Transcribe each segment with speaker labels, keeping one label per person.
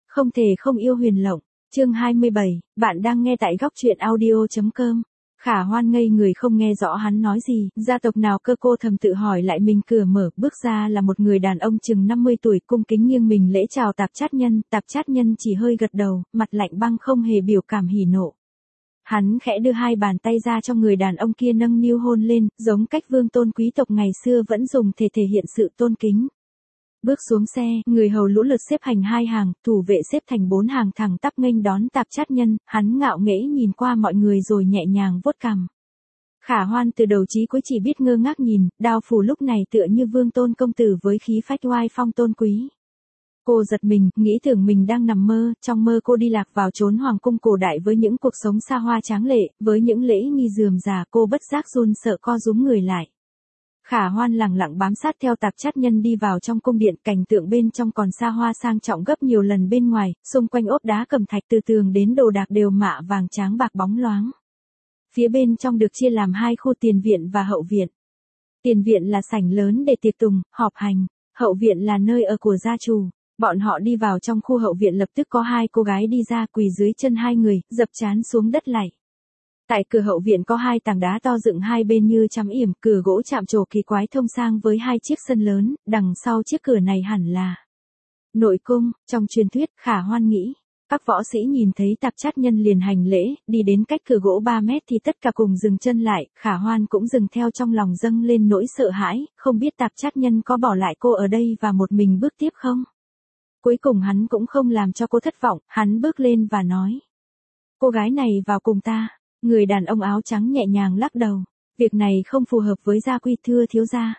Speaker 1: Không thể không yêu Huyền Lộng. Chương 27, bạn đang nghe tại góc truyện audio.com. Khả Hoan ngây người không nghe rõ hắn nói gì, gia tộc nào cơ, cô thầm tự hỏi lại. Mình cửa mở, bước ra là một người đàn ông chừng 50 tuổi, cung kính nghiêng mình lễ chào Tạp Chát Nhân. Tạp Chát Nhân chỉ hơi gật đầu, mặt lạnh băng không hề biểu cảm hỉ nộ. Hắn khẽ đưa hai bàn tay ra cho người đàn ông kia, nâng niu hôn lên, giống cách vương tôn quý tộc ngày xưa vẫn dùng thể thể hiện sự tôn kính. Bước xuống xe, người hầu lũ lượt xếp hành hai hàng, thủ vệ xếp thành 4 hàng thẳng tắp nghênh đón Tạp Chát Nhân. Hắn ngạo nghễ nhìn qua mọi người rồi nhẹ nhàng vuốt cằm. Khả Hoan từ đầu chí cuối chỉ biết ngơ ngác nhìn, Đao Phủ lúc này tựa như vương tôn công tử với khí phách oai phong tôn quý. Cô giật mình, nghĩ tưởng mình đang nằm mơ. Trong mơ cô đi lạc vào chốn hoàng cung cổ đại với những cuộc sống xa hoa tráng lệ, với những lễ nghi rườm rà. Cô bất giác run sợ co rúm người lại. Khả Hoan lẳng lặng bám sát theo Tạp Chát Nhân đi vào trong cung điện. Cảnh tượng bên trong còn xa hoa sang trọng gấp nhiều lần bên ngoài, xung quanh ốp đá cẩm thạch, từ tường đến đồ đạc đều mạ vàng tráng bạc bóng loáng. Phía bên trong được chia làm hai khu: tiền viện và hậu viện. Tiền viện là sảnh lớn để tiệc tùng, họp hành, hậu viện là nơi ở của gia chủ. Bọn họ đi vào trong khu hậu viện, lập tức có hai cô gái đi ra, quỳ dưới chân hai người, dập trán xuống đất lạy. Tại cửa hậu viện có hai tảng đá to dựng hai bên như chắm yểm, cửa gỗ chạm trổ kỳ quái thông sang với hai chiếc sân lớn. Đằng sau chiếc cửa này hẳn là nội cung. Trong truyền thuyết, Khả Hoan nghĩ, các võ sĩ nhìn thấy Tạp Chát Nhân liền hành lễ, đi đến cách cửa gỗ 3 mét thì tất cả cùng dừng chân lại. Khả Hoan cũng dừng theo, trong lòng dâng lên nỗi sợ hãi, không biết Tạp Chát Nhân có bỏ lại cô ở đây và một mình bước tiếp không. Cuối cùng hắn cũng không làm cho cô thất vọng, hắn bước lên và nói: cô gái này vào cùng ta. Người đàn ông áo trắng nhẹ nhàng lắc đầu. Việc này không phù hợp với gia quy, thưa thiếu gia.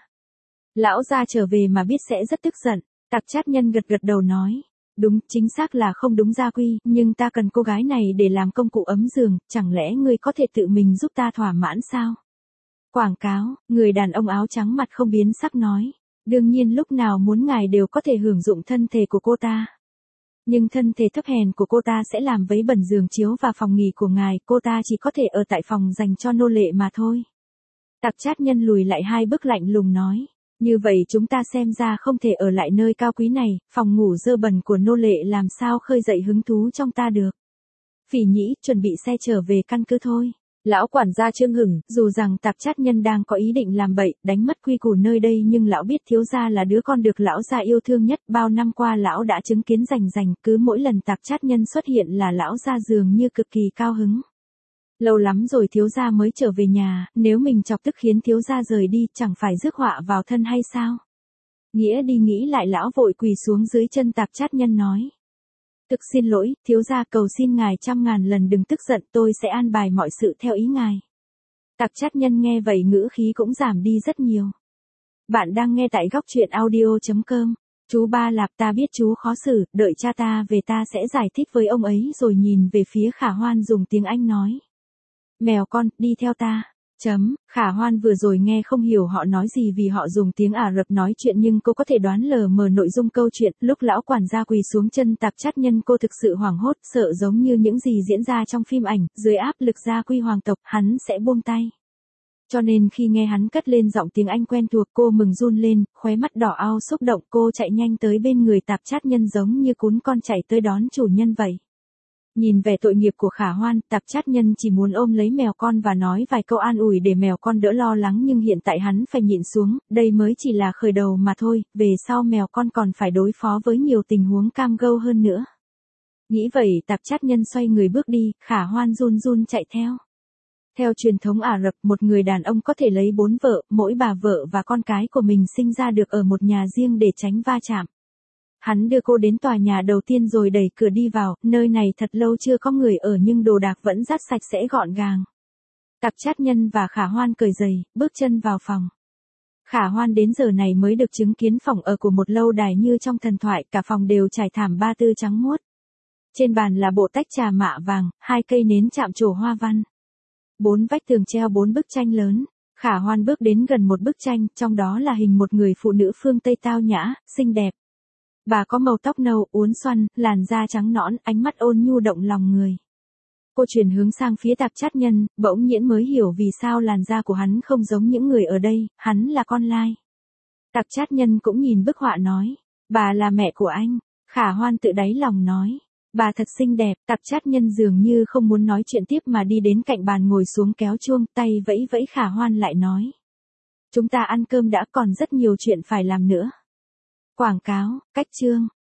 Speaker 1: Lão gia trở về mà biết sẽ rất tức giận. Tạp Chát Nhân gật gật đầu nói: đúng, chính xác là không đúng gia quy, nhưng ta cần cô gái này để làm công cụ ấm giường, chẳng lẽ ngươi có thể tự mình giúp ta thỏa mãn sao? Quảng cáo. Người đàn ông áo trắng mặt không biến sắc nói: đương nhiên lúc nào muốn ngài đều có thể hưởng dụng thân thể của cô ta. Nhưng thân thể thấp hèn của cô ta sẽ làm vấy bẩn giường chiếu và phòng nghỉ của ngài, cô ta chỉ có thể ở tại phòng dành cho nô lệ mà thôi. Tạp Chát Nhân lùi lại 2 bước lạnh lùng nói: như vậy chúng ta xem ra không thể ở lại nơi cao quý này, phòng ngủ dơ bẩn của nô lệ làm sao khơi dậy hứng thú trong ta được. Phỉ Nhĩ, chuẩn bị xe trở về căn cứ thôi. Lão quản gia Trương hửng, dù rằng Tạp Chát Nhân đang có ý định làm bậy, đánh mất quy củ nơi đây, nhưng lão biết thiếu gia là đứa con được lão gia yêu thương nhất. Bao năm qua lão đã chứng kiến rành rành, cứ mỗi lần Tạp Chát Nhân xuất hiện là lão gia dường như cực kỳ cao hứng. Lâu lắm rồi thiếu gia mới trở về nhà, nếu mình chọc tức khiến thiếu gia rời đi, chẳng phải rước họa vào thân hay sao? Nghĩa đi nghĩ lại, lão vội quỳ xuống dưới chân Tạp Chát Nhân nói: thực xin lỗi, thiếu gia, cầu xin ngài 100.000 lần đừng tức giận, tôi sẽ an bài mọi sự theo ý ngài. Tạp Chát Nhân nghe vậy ngữ khí cũng giảm đi rất nhiều. Bạn đang nghe tại góc truyện audio.com. Chú Ba Lạp, ta biết chú khó xử, đợi cha ta về ta sẽ giải thích với ông ấy. Rồi nhìn về phía Khả Hoan dùng tiếng Anh nói: mèo con, đi theo ta. Khả Hoan vừa rồi nghe không hiểu họ nói gì vì họ dùng tiếng Ả Rập nói chuyện, nhưng cô có thể đoán lờ mờ nội dung câu chuyện. Lúc lão quản gia quỳ xuống chân Tạp Chát Nhân, cô thực sự hoảng hốt, sợ giống như những gì diễn ra trong phim ảnh, dưới áp lực gia quy hoàng tộc, hắn sẽ buông tay. Cho nên khi nghe hắn cất lên giọng tiếng Anh quen thuộc, cô mừng run lên, khóe mắt đỏ ao xúc động. Cô chạy nhanh tới bên người Tạp Chát Nhân giống như cún con chạy tới đón chủ nhân vậy. Nhìn vẻ tội nghiệp của Khả Hoan, Tạp Chát Nhân chỉ muốn ôm lấy mèo con và nói vài câu an ủi để mèo con đỡ lo lắng, nhưng hiện tại hắn phải nhịn xuống, đây mới chỉ là khởi đầu mà thôi, về sau mèo con còn phải đối phó với nhiều tình huống cam go hơn nữa. Nghĩ vậy, Tạp Chát Nhân xoay người bước đi, Khả Hoan run run chạy theo. Theo truyền thống Ả Rập, một người đàn ông có thể lấy 4 vợ, mỗi bà vợ và con cái của mình sinh ra được ở một nhà riêng để tránh va chạm. Hắn đưa cô đến tòa nhà đầu tiên rồi đẩy cửa đi vào, nơi này thật lâu chưa có người ở nhưng đồ đạc vẫn rất sạch sẽ gọn gàng. Tạp Chát Nhân và Khả Hoan cởi giày, bước chân vào phòng. Khả Hoan đến giờ này mới được chứng kiến phòng ở của một lâu đài như trong thần thoại, cả phòng đều trải thảm ba tư trắng muốt. Trên bàn là bộ tách trà mạ vàng, 2 cây nến chạm trổ hoa văn. 4 vách tường treo 4 bức tranh lớn. Khả Hoan bước đến gần một bức tranh, trong đó là hình một người phụ nữ phương Tây tao nhã, xinh đẹp. Bà có màu tóc nâu, uốn xoăn, làn da trắng nõn, ánh mắt ôn nhu động lòng người. Cô chuyển hướng sang phía Tạp Chát Nhân, bỗng nhiên mới hiểu vì sao làn da của hắn không giống những người ở đây, hắn là con lai. Tạp Chát Nhân cũng nhìn bức họa nói: bà là mẹ của anh. Khả Hoan tự đáy lòng nói. Bà thật xinh đẹp, Tạp Chát Nhân dường như không muốn nói chuyện tiếp mà đi đến cạnh bàn ngồi xuống kéo chuông, tay vẫy vẫy. Khả Hoan lại nói. Chúng ta ăn cơm đã, còn rất nhiều chuyện phải làm nữa. Quảng cáo, cách chương.